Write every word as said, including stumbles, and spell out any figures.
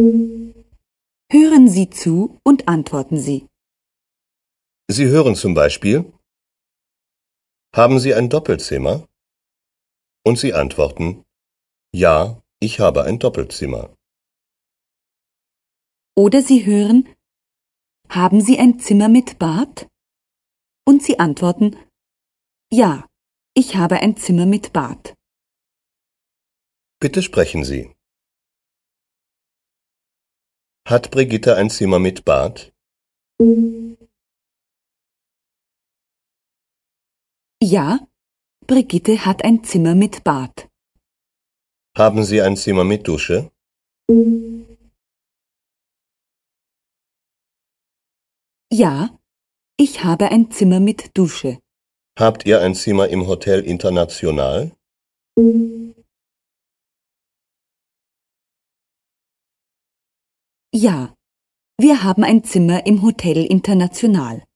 Hören Sie zu und antworten Sie. Sie hören zum Beispiel: Haben Sie ein Doppelzimmer? Und Sie antworten: Ja, ich habe ein Doppelzimmer. Oder Sie hören: Haben Sie ein Zimmer mit Bad? Und Sie antworten: Ja, ich habe ein Zimmer mit Bad. Bitte sprechen Sie. Hat Brigitte ein Zimmer mit Bad? Ja, Brigitte hat ein Zimmer mit Bad. Haben Sie ein Zimmer mit Dusche? Ja, ich habe ein Zimmer mit Dusche. Habt ihr ein Zimmer im Hotel International? Ja, wir haben ein Zimmer im Hotel International.